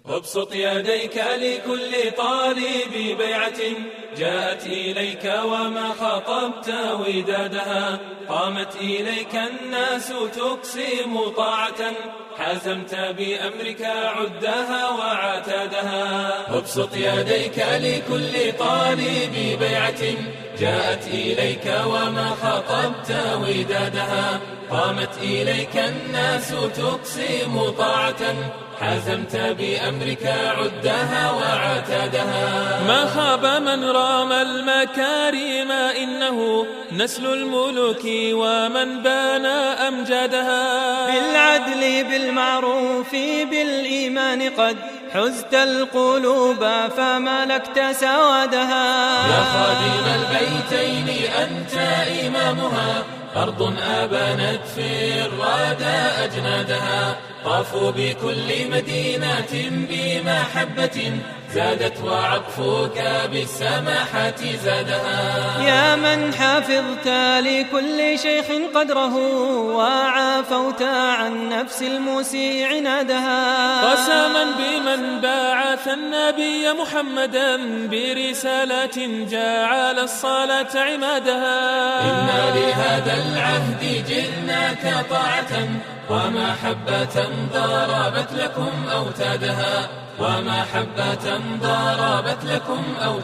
ابسط يديك لكل طالب بيعة جاءت إليك وما خطبت ودادها، قامت إليك الناس تقسم طاعة، حازمت بأمرك عدها وعتادها. ابسط يديك لكل طالب بيعة جاءت إليك وما خطبت ودادها، قامت إليك الناس تقسم طاعة، حازمت بأمرك عدها وعتادها. ما خاب من رام المكارم إنه نسل الملوك ومن بنى أمجادها. بالعدل بالمعروف بالإيمان قد حزت القلوب فملكت سوادها. يا خادم البيتين أنت إمامها، أرض آبانت في الرادى أجنادها، طافوا بكل مدينة بمحبة زادت وعطفك بالسماحة زادها. يا من حفظت لكل شيخ قدره وعافوت عن نفس المسيء عنادها. قسما بمن باعث النبي محمدا برسالة جعل الصلاة عمادها. إنا لهذا العهد جئناك طاعة ومحبة ضربت لكم أوتادها، ومحبة ضربت لكم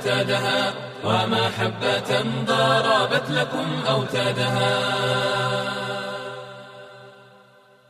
أوتادها، ومحبة ضربت لكم أوتادها.